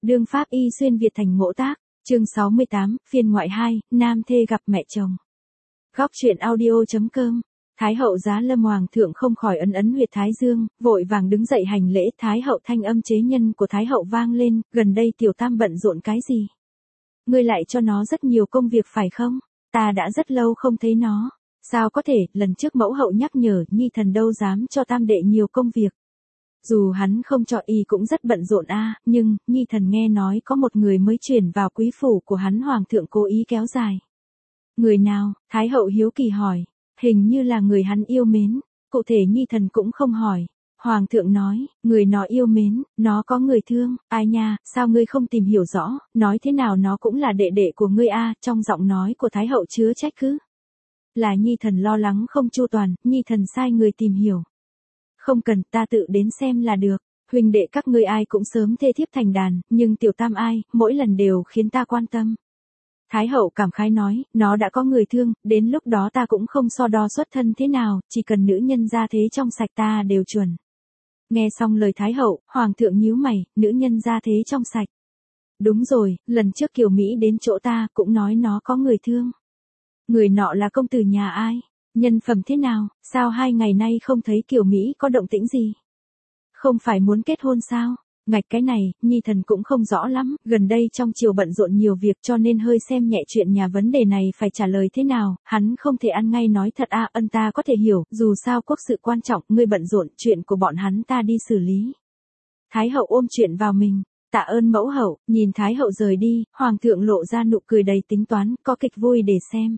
Đương pháp y xuyên Việt thành ngỗ tác, chương 68, phiên ngoại 2, nam thê gặp mẹ chồng. Góc truyện audio.com. Thái hậu giá lâm hoàng thượng không khỏi ấn ấn huyệt thái dương, vội vàng đứng dậy hành lễ. Thái hậu thanh âm chế nhân của thái hậu vang lên, gần đây tiểu tam bận rộn cái gì? Ngươi lại cho nó rất nhiều công việc phải không? Ta đã rất lâu không thấy nó. Sao có thể, lần trước mẫu hậu nhắc nhở, nhi thần đâu dám cho tam đệ nhiều công việc. Dù hắn không cho y cũng rất bận rộn nhưng, nhi thần nghe nói có một người mới chuyển vào quý phủ của hắn hoàng thượng cố ý kéo dài. Người nào? Thái hậu hiếu kỳ hỏi. Hình như là người hắn yêu mến, cụ thể nhi thần cũng không hỏi. Hoàng thượng nói, người nó yêu mến, nó có người thương. Ai nha, sao ngươi không tìm hiểu rõ, nói thế nào nó cũng là đệ đệ của ngươi trong giọng nói của thái hậu chứa trách cứ. Là nhi thần lo lắng không chu toàn, nhi thần sai người tìm hiểu. Không cần, ta tự đến xem là được. Huynh đệ các ngươi ai cũng sớm thê thiếp thành đàn, nhưng tiểu tam ai, mỗi lần đều khiến ta quan tâm. Thái hậu cảm khái nói, nó đã có người thương, đến lúc đó ta cũng không so đo xuất thân thế nào, chỉ cần nữ nhân gia thế trong sạch ta đều chuẩn. Nghe xong lời thái hậu, hoàng thượng nhíu mày, nữ nhân gia thế trong sạch. Đúng rồi, lần trước Kiều Mỹ đến chỗ ta cũng nói nó có người thương. Người nọ là công tử nhà ai? Nhân phẩm thế nào? Sao 2 ngày nay không thấy Kiều Mỹ có động tĩnh gì? Không phải muốn kết hôn sao? Ngạch cái này, nhi thần cũng không rõ lắm, gần đây trong triều bận rộn nhiều việc cho nên hơi xem nhẹ chuyện nhà vấn đề này phải trả lời thế nào, hắn không thể ăn ngay nói thật ân ta có thể hiểu, dù sao quốc sự quan trọng, ngươi bận rộn, chuyện của bọn hắn ta đi xử lý. Thái hậu ôm chuyện vào mình, tạ ơn mẫu hậu, nhìn thái hậu rời đi, hoàng thượng lộ ra nụ cười đầy tính toán, có kịch vui để xem.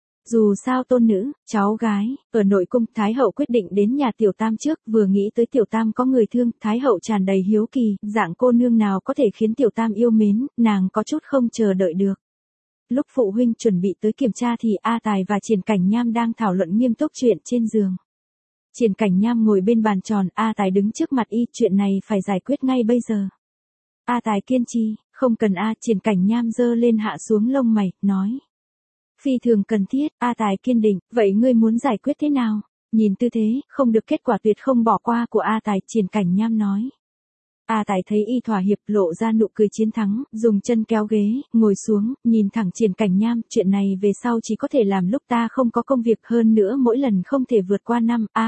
Dù sao tôn nữ, cháu gái, ở nội cung, Thái hậu quyết định đến nhà tiểu tam trước, vừa nghĩ tới tiểu tam có người thương, Thái hậu tràn đầy hiếu kỳ, dạng cô nương nào có thể khiến tiểu tam yêu mến, nàng có chút không chờ đợi được. Lúc phụ huynh chuẩn bị tới kiểm tra thì A Tài và Triển Cảnh Nham đang thảo luận nghiêm túc chuyện trên giường. Triển Cảnh Nham ngồi bên bàn tròn, A Tài đứng trước mặt y, chuyện này phải giải quyết ngay bây giờ. A Tài kiên trì, không cần Triển Cảnh Nham giơ lên hạ xuống lông mày, nói. Phi thường cần thiết, A Tài kiên định, vậy ngươi muốn giải quyết thế nào? Nhìn tư thế, không được kết quả tuyệt không bỏ qua của A Tài, Triển Cảnh Nham nói. A Tài thấy y thỏa hiệp lộ ra nụ cười chiến thắng, dùng chân kéo ghế, ngồi xuống, nhìn thẳng Triển Cảnh Nham, chuyện này về sau chỉ có thể làm lúc ta không có công việc, hơn nữa mỗi lần không thể vượt qua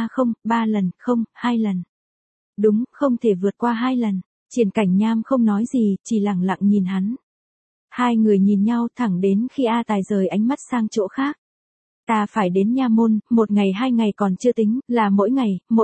3 lần, không, 2 lần. Đúng, không thể vượt qua 2 lần. Triển Cảnh Nham không nói gì, chỉ lặng lặng nhìn hắn. Hai người nhìn nhau thẳng đến khi A Tài rời ánh mắt sang chỗ khác. Ta phải đến nha môn, 1 ngày 2 ngày còn chưa tính, là mỗi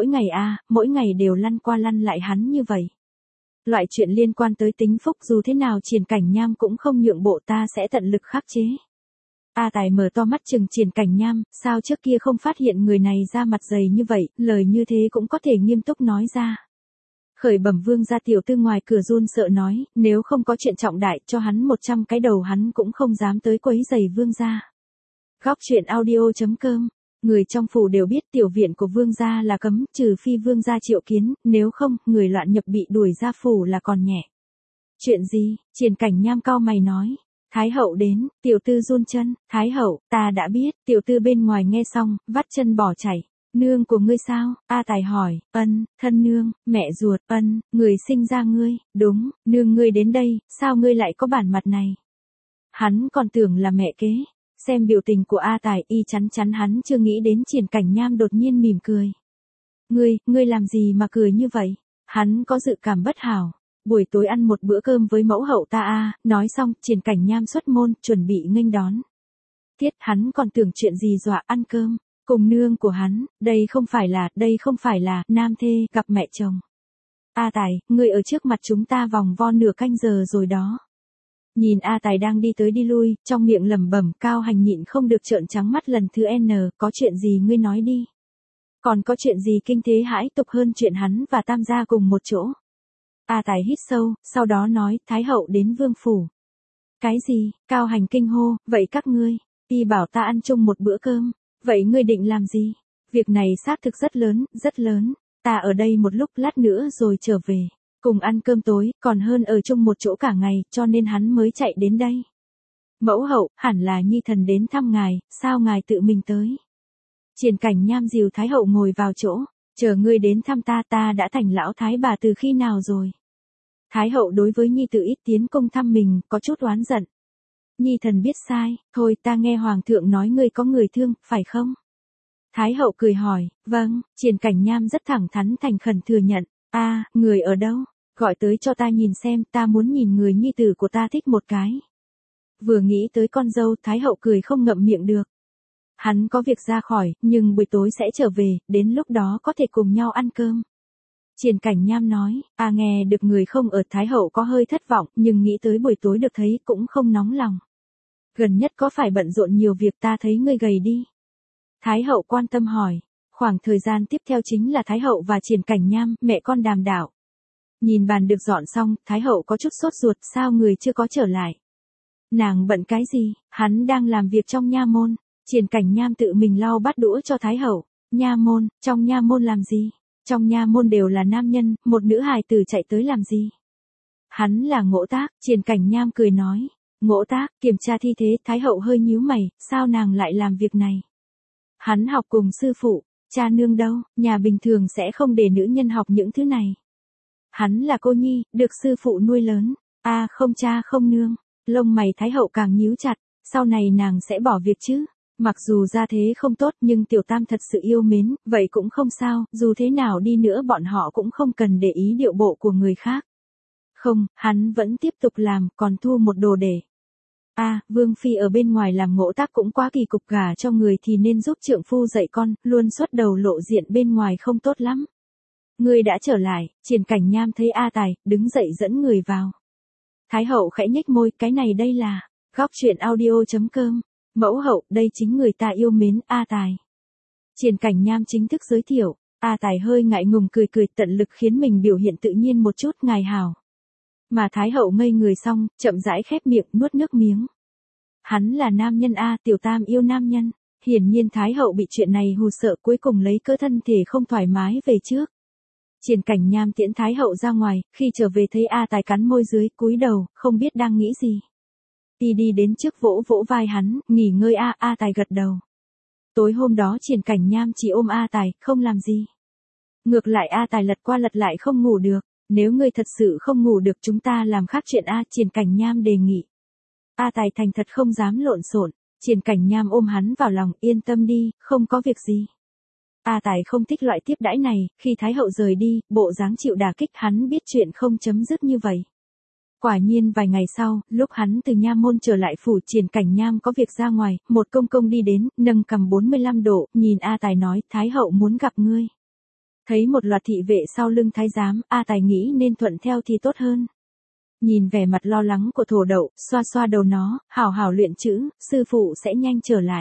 ngày đều lăn qua lăn lại hắn như vậy. Loại chuyện liên quan tới tính phúc dù thế nào Triển Cảnh Nham cũng không nhượng bộ, ta sẽ tận lực khắc chế. A Tài mở to mắt chừng Triển Cảnh Nham, sao trước kia không phát hiện người này ra mặt dày như vậy, lời như thế cũng có thể nghiêm túc nói ra. Khởi bẩm vương gia, tiểu tư ngoài cửa run sợ nói, nếu không có chuyện trọng đại cho hắn 100 cái đầu hắn cũng không dám tới quấy giày vương gia. Góc truyện audio.com. Người trong phủ đều biết tiểu viện của vương gia là cấm, trừ phi vương gia triệu kiến, nếu không, người loạn nhập bị đuổi ra phủ là còn nhẹ. Chuyện gì? Triển Cảnh Nham cau mày nói. Thái hậu đến, tiểu tư run chân, Thái hậu, ta đã biết, tiểu tư bên ngoài nghe xong, vắt chân bỏ chạy. Nương của ngươi sao? A Tài hỏi. Thân nương, mẹ ruột. Người sinh ra ngươi. Đúng, nương ngươi đến đây, sao ngươi lại có bản mặt này? Hắn còn tưởng là mẹ kế. Xem biểu tình của A Tài, y chắn hắn chưa nghĩ đến. Triển Cảnh Nham đột nhiên mỉm cười. Ngươi làm gì mà cười như vậy? Hắn có dự cảm bất hảo. Buổi tối ăn một bữa cơm với mẫu hậu ta nói xong, Triển Cảnh Nham xuất môn, chuẩn bị nghênh đón. Hắn còn tưởng chuyện gì dọa ăn cơm. Cùng nương của hắn, đây không phải là, nam thê, gặp mẹ chồng. A Tài, ngươi ở trước mặt chúng ta vòng vo nửa canh giờ rồi đó. Nhìn A Tài đang đi tới đi lui, trong miệng lẩm bẩm, Cao Hành nhịn không được trợn trắng mắt lần thứ N, có chuyện gì ngươi nói đi. Còn có chuyện gì kinh thế hãi tục hơn chuyện hắn và Tam gia cùng một chỗ. A Tài hít sâu, sau đó nói, Thái hậu đến vương phủ. Cái gì? Cao Hành kinh hô, vậy các ngươi, y bảo ta ăn chung một bữa cơm. Vậy ngươi định làm gì? Việc này xác thực rất lớn, ta ở đây một lúc, lát nữa rồi trở về. Cùng ăn cơm tối, còn hơn ở chung một chỗ cả ngày, cho nên hắn mới chạy đến đây. Mẫu hậu, hẳn là nhi thần đến thăm ngài, sao ngài tự mình tới? Triển Cảnh Nham dìu Thái hậu ngồi vào chỗ, chờ ngươi đến thăm ta đã thành lão thái bà từ khi nào rồi? Thái hậu đối với nhi tử ít tiến công thăm mình, có chút oán giận. Nhi thần biết sai, thôi ta nghe hoàng thượng nói ngươi có người thương, phải không? Thái hậu cười hỏi, vâng, Triển Cảnh Nham rất thẳng thắn thành khẩn thừa nhận, người ở đâu? Gọi tới cho ta nhìn xem, ta muốn nhìn người nhi tử của ta thích một cái. Vừa nghĩ tới con dâu, Thái hậu cười không ngậm miệng được. Hắn có việc ra khỏi, nhưng buổi tối sẽ trở về, đến lúc đó có thể cùng nhau ăn cơm. Triển Cảnh Nham nói, nghe được người không ở, Thái hậu có hơi thất vọng, nhưng nghĩ tới buổi tối được thấy cũng không nóng lòng. Gần nhất có phải bận rộn nhiều việc, ta thấy ngươi gầy đi. Thái hậu quan tâm hỏi, khoảng thời gian tiếp theo chính là Thái hậu và Triển Cảnh Nham, mẹ con đàm đạo. Nhìn bàn được dọn xong, Thái hậu có chút sốt ruột, sao người chưa có trở lại. Nàng bận cái gì, hắn đang làm việc trong nha môn. Triển Cảnh Nham tự mình lau bát đũa cho Thái hậu. Nha môn, trong nha môn làm gì? Trong nha môn đều là nam nhân, một nữ hài tử chạy tới làm gì? Hắn là Ngỗ Tác, Triển Cảnh Nham cười nói. Ngỗ Tác, kiểm tra thi thế, Thái hậu hơi nhíu mày, sao nàng lại làm việc này? Hắn học cùng sư phụ, cha nương đâu, nhà bình thường sẽ không để nữ nhân học những thứ này. Hắn là cô nhi, được sư phụ nuôi lớn. Không cha không nương. Lông mày Thái hậu càng nhíu chặt, sau này nàng sẽ bỏ việc chứ. Mặc dù gia thế không tốt nhưng tiểu tam thật sự yêu mến, vậy cũng không sao, dù thế nào đi nữa bọn họ cũng không cần để ý điệu bộ của người khác. Không, hắn vẫn tiếp tục làm, còn thu một đồ để. Vương phi ở bên ngoài làm Ngỗ Tác cũng quá kỳ cục, gả cho người thì nên giúp trượng phu dạy con, luôn xuất đầu lộ diện bên ngoài không tốt lắm. Ngươi đã trở lại, Triển Cảnh Nham thấy A Tài, đứng dậy dẫn người vào. Thái hậu khẽ nhếch môi, cái này đây là, góc truyện audio.com, mẫu hậu, đây chính người ta yêu mến, A Tài. Triển Cảnh Nham chính thức giới thiệu, A Tài hơi ngại ngùng cười cười, tận lực khiến mình biểu hiện tự nhiên một chút, ngài hảo. Mà Thái hậu ngây người xong, chậm rãi khép miệng, nuốt nước miếng. Hắn là nam nhân tiểu tam yêu nam nhân. Hiển nhiên Thái hậu bị chuyện này hù sợ, cuối cùng lấy cớ thân thể không thoải mái về trước. Triển Cảnh Nham tiễn Thái hậu ra ngoài, khi trở về thấy A Tài cắn môi dưới, cúi đầu, không biết đang nghĩ gì. Đi đến trước vỗ vỗ vai hắn, nghỉ ngơi A Tài gật đầu. Tối hôm đó Triển Cảnh Nham chỉ ôm A Tài, không làm gì. Ngược lại A Tài lật qua lật lại không ngủ được. Nếu ngươi thật sự không ngủ được chúng ta làm khác chuyện Triển Cảnh Nham đề nghị. A Tài thành thật không dám lộn xộn. Triển Cảnh Nham ôm hắn vào lòng, yên tâm đi, không có việc gì. A Tài không thích loại tiếp đãi này, khi Thái hậu rời đi, bộ dáng chịu đả kích, hắn biết chuyện không chấm dứt như vậy. Quả nhiên vài ngày sau, lúc hắn từ nha môn trở lại phủ, Triển Cảnh Nham có việc ra ngoài, một công công đi đến, nâng cằm 45 độ, nhìn A Tài nói, Thái hậu muốn gặp ngươi. Thấy một loạt thị vệ sau lưng thái giám, A Tài nghĩ nên thuận theo thì tốt hơn. Nhìn vẻ mặt lo lắng của Thổ Đậu, xoa xoa đầu nó, hảo hảo luyện chữ, sư phụ sẽ nhanh trở lại.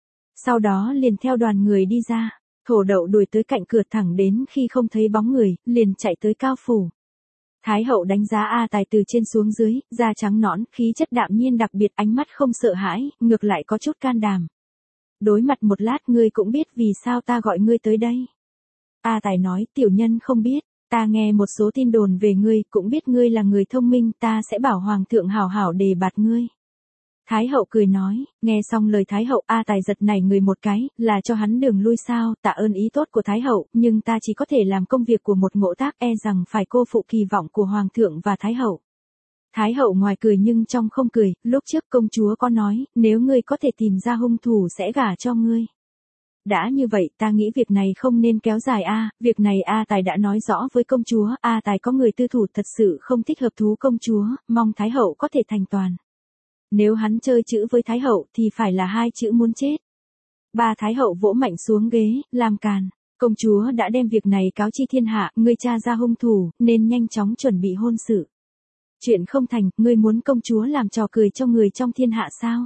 Sau đó liền theo đoàn người đi ra. Thổ Đậu đuổi tới cạnh cửa, thẳng đến khi không thấy bóng người, liền chạy tới cao phủ. Thái hậu đánh giá A Tài từ trên xuống dưới, da trắng nõn, khí chất đạm nhiên đặc biệt, ánh mắt không sợ hãi, ngược lại có chút can đảm. Đối mặt một lát, ngươi cũng biết vì sao ta gọi ngươi tới đây. A Tài nói, tiểu nhân không biết, ta nghe một số tin đồn về ngươi, cũng biết ngươi là người thông minh, ta sẽ bảo hoàng thượng hảo hảo đề bạt ngươi. Thái hậu cười nói, nghe xong lời Thái hậu, A Tài giật nảy người một cái, là cho hắn đường lui sao, tạ ơn ý tốt của Thái hậu, nhưng ta chỉ có thể làm công việc của một Ngỗ Tác, e rằng phải cô phụ kỳ vọng của hoàng thượng và Thái hậu. Thái hậu ngoài cười nhưng trong không cười, lúc trước công chúa có nói, nếu ngươi có thể tìm ra hung thủ sẽ gả cho ngươi. Đã như vậy, ta nghĩ việc này không nên kéo dài việc này A Tài đã nói rõ với công chúa, A Tài có người tư thủ thật sự không thích hợp thú công chúa, mong Thái hậu có thể thành toàn. Nếu hắn chơi chữ với Thái hậu thì phải là 2 chữ muốn chết. Thái hậu vỗ mạnh xuống ghế, làm càn. Công chúa đã đem việc này cáo chi thiên hạ, ngươi tra ra hung thủ, nên nhanh chóng chuẩn bị hôn sự. Chuyện không thành, ngươi muốn công chúa làm trò cười cho người trong thiên hạ sao?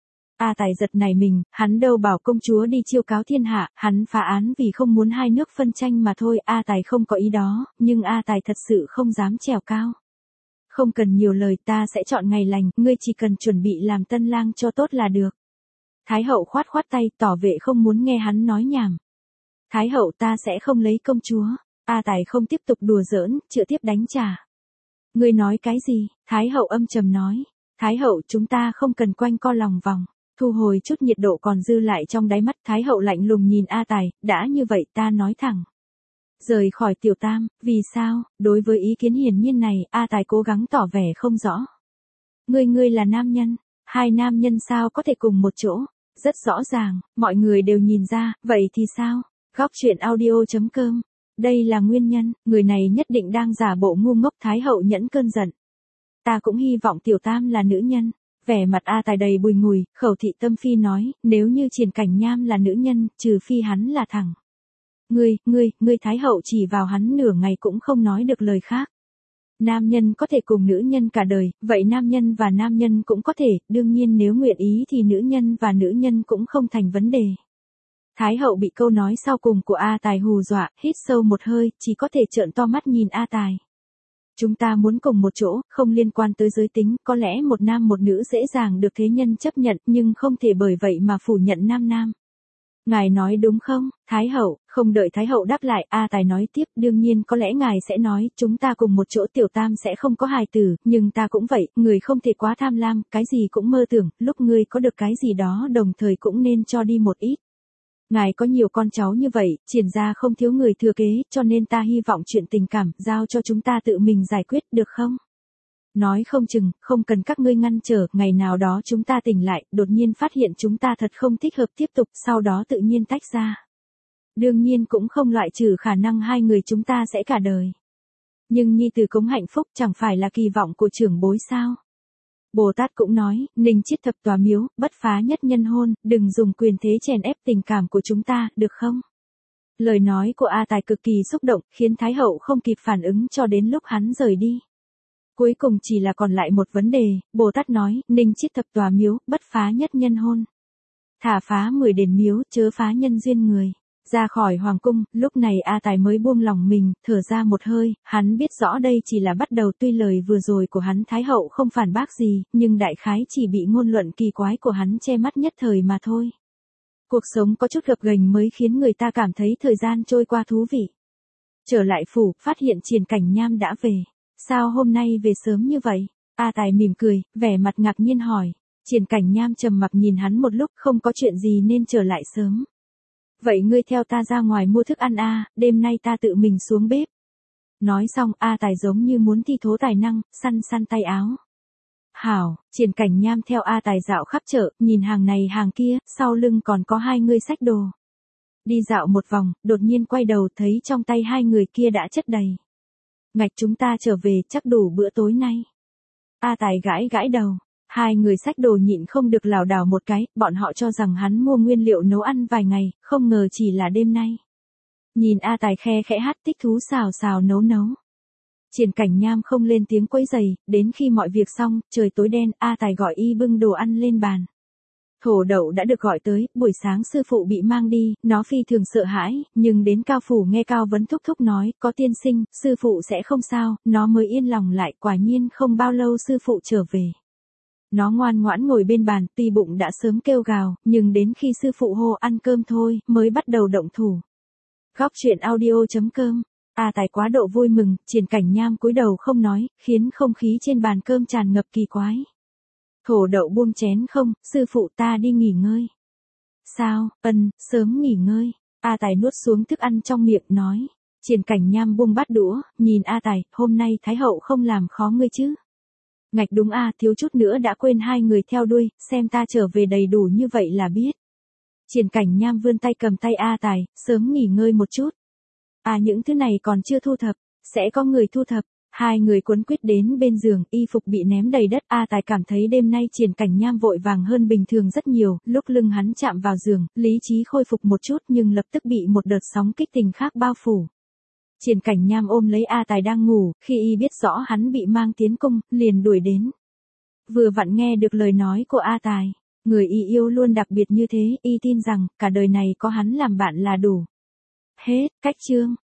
A Tài giật nảy mình, hắn đâu bảo công chúa đi chiêu cáo thiên hạ, hắn phá án vì không muốn hai nước phân tranh mà thôi, A Tài không có ý đó, nhưng A Tài thật sự không dám trèo cao. Không cần nhiều lời, ta sẽ chọn ngày lành, ngươi chỉ cần chuẩn bị làm tân lang cho tốt là được. Thái hậu khoát khoát tay, tỏ vẻ không muốn nghe hắn nói nhảm. Thái hậu, ta sẽ không lấy công chúa. A Tài không tiếp tục đùa giỡn, chữa tiếp đánh trả. Ngươi nói cái gì? Thái hậu âm trầm nói. Thái hậu, chúng ta không cần quanh co lòng vòng. Thu hồi chút nhiệt độ còn dư lại trong đáy mắt, Thái hậu lạnh lùng nhìn A Tài, đã như vậy ta nói thẳng. Rời khỏi Tiểu Tam, vì sao? Đối với ý kiến hiển nhiên này, A Tài cố gắng tỏ vẻ không rõ. Ngươi là nam nhân, hai nam nhân sao có thể cùng một chỗ? Rất rõ ràng, mọi người đều nhìn ra, vậy thì sao? Góc truyện audio.com. Đây là nguyên nhân, người này nhất định đang giả bộ ngu ngốc. Thái hậu nhẫn cơn giận. Ta cũng hy vọng Tiểu Tam là nữ nhân. Vẻ mặt A Tài đầy bùi ngùi, Khẩu Thị Tâm Phi nói, nếu như Triển Cảnh Nham là nữ nhân, trừ phi hắn là thẳng. Ngươi Thái hậu chỉ vào hắn nửa ngày cũng không nói được lời khác. Nam nhân có thể cùng nữ nhân cả đời, vậy nam nhân và nam nhân cũng có thể, đương nhiên nếu nguyện ý thì nữ nhân và nữ nhân cũng không thành vấn đề. Thái hậu bị câu nói sau cùng của A Tài hù dọa, hít sâu một hơi, chỉ có thể trợn to mắt nhìn A Tài. Chúng ta muốn cùng một chỗ, không liên quan tới giới tính, có lẽ một nam một nữ dễ dàng được thế nhân chấp nhận, nhưng không thể bởi vậy mà phủ nhận nam nam. Ngài nói đúng không, Thái hậu? Không đợi Thái hậu đáp lại, A Tài nói tiếp, đương nhiên có lẽ ngài sẽ nói, chúng ta cùng một chỗ Tiểu Tam sẽ không có hài tử, nhưng ta cũng vậy, người không thể quá tham lam, cái gì cũng mơ tưởng, lúc ngươi có được cái gì đó đồng thời cũng nên cho đi một ít. Ngài có nhiều con cháu như vậy, Triển gia không thiếu người thừa kế, cho nên ta hy vọng chuyện tình cảm, giao cho chúng ta tự mình giải quyết, được không? Nói không chừng, không cần các ngươi ngăn trở, ngày nào đó chúng ta tỉnh lại, đột nhiên phát hiện chúng ta thật không thích hợp tiếp tục, sau đó tự nhiên tách ra. Đương nhiên cũng không loại trừ khả năng hai người chúng ta sẽ cả đời. Nhưng nhi tử cống hạnh phúc chẳng phải là kỳ vọng của trưởng bối sao? Bồ Tát cũng nói, Ninh Chiết Thập Tòa Miếu, bất phá nhất nhân hôn, đừng dùng quyền thế chèn ép tình cảm của chúng ta, được không? Lời nói của A Tài cực kỳ xúc động, khiến Thái hậu không kịp phản ứng cho đến lúc hắn rời đi. Cuối cùng chỉ là còn lại một vấn đề, Bồ Tát nói, Ninh Chiết Thập Tòa Miếu, bất phá nhất nhân hôn. Thả phá 10 đền miếu, chớ phá nhân duyên người. Ra khỏi hoàng cung, lúc này A Tài mới buông lòng mình, thở ra một hơi, hắn biết rõ đây chỉ là bắt đầu, tuy lời vừa rồi của hắn Thái hậu không phản bác gì, nhưng đại khái chỉ bị ngôn luận kỳ quái của hắn che mắt nhất thời mà thôi. Cuộc sống có chút gập ghềnh mới khiến người ta cảm thấy thời gian trôi qua thú vị. Trở lại phủ, phát hiện Triển Cảnh Nham đã về. Sao hôm nay về sớm như vậy? A Tài mỉm cười, vẻ mặt ngạc nhiên hỏi. Triển Cảnh Nham trầm mặc nhìn hắn một lúc, không có chuyện gì nên trở lại sớm. Vậy ngươi theo ta ra ngoài mua thức ăn a, đêm nay ta tự mình xuống bếp. Nói xong, A Tài giống như muốn thi thố tài năng, săn tay áo. Hảo, Triển Cảnh Nham theo A Tài dạo khắp chợ, nhìn hàng này hàng kia, sau lưng còn có hai người xách đồ. Đi dạo một vòng, đột nhiên quay đầu thấy trong tay hai người kia đã chất đầy. Ngạch, chúng ta trở về chắc đủ bữa tối nay. A Tài gãi đầu. Hai người xách đồ nhịn không được lảo đảo một cái, bọn họ cho rằng hắn mua nguyên liệu nấu ăn vài ngày, không ngờ chỉ là đêm nay. Nhìn A Tài khe khẽ hát thích thú xào nấu. Triển Cảnh Nham không lên tiếng quấy giày, đến khi mọi việc xong, trời tối đen, A Tài gọi y bưng đồ ăn lên bàn. Thổ đậu đã được gọi tới, buổi sáng sư phụ bị mang đi, nó phi thường sợ hãi, nhưng đến Cao Phủ nghe Cao Vấn thúc nói, có tiên sinh, sư phụ sẽ không sao, nó mới yên lòng lại, quả nhiên không bao lâu sư phụ trở về. Nó ngoan ngoãn ngồi bên bàn, tuy bụng đã sớm kêu gào, nhưng đến khi sư phụ hô ăn cơm thôi, mới bắt đầu động thủ. Góc truyện audio.com. A Tài quá độ vui mừng, Triển Cảnh Nham cúi đầu không nói, khiến không khí trên bàn cơm tràn ngập kỳ quái. Thổ đậu buông chén không, sư phụ ta đi nghỉ ngơi. Sao, sớm nghỉ ngơi. A Tài nuốt xuống thức ăn trong miệng nói. Triển Cảnh Nham buông bát đũa, nhìn A Tài, hôm nay Thái hậu không làm khó ngươi chứ? Ngạch đúng a, thiếu chút nữa đã quên hai người theo đuôi, xem ta trở về đầy đủ như vậy là biết. Triển Cảnh Nham vươn tay cầm tay A Tài, sớm nghỉ ngơi một chút. Những thứ này còn chưa thu thập, sẽ có người thu thập. Hai người quấn quýt đến bên giường, y phục bị ném đầy đất. A Tài cảm thấy đêm nay Triển Cảnh Nham vội vàng hơn bình thường rất nhiều, lúc lưng hắn chạm vào giường, lý trí khôi phục một chút nhưng lập tức bị một đợt sóng kích tình khác bao phủ. Triển Cảnh Nham ôm lấy A Tài đang ngủ, khi y biết rõ hắn bị mang tiến cung, liền đuổi đến. Vừa vặn nghe được lời nói của A Tài, người y yêu luôn đặc biệt như thế, y tin rằng, cả đời này có hắn làm bạn là đủ. Hết, cách chương.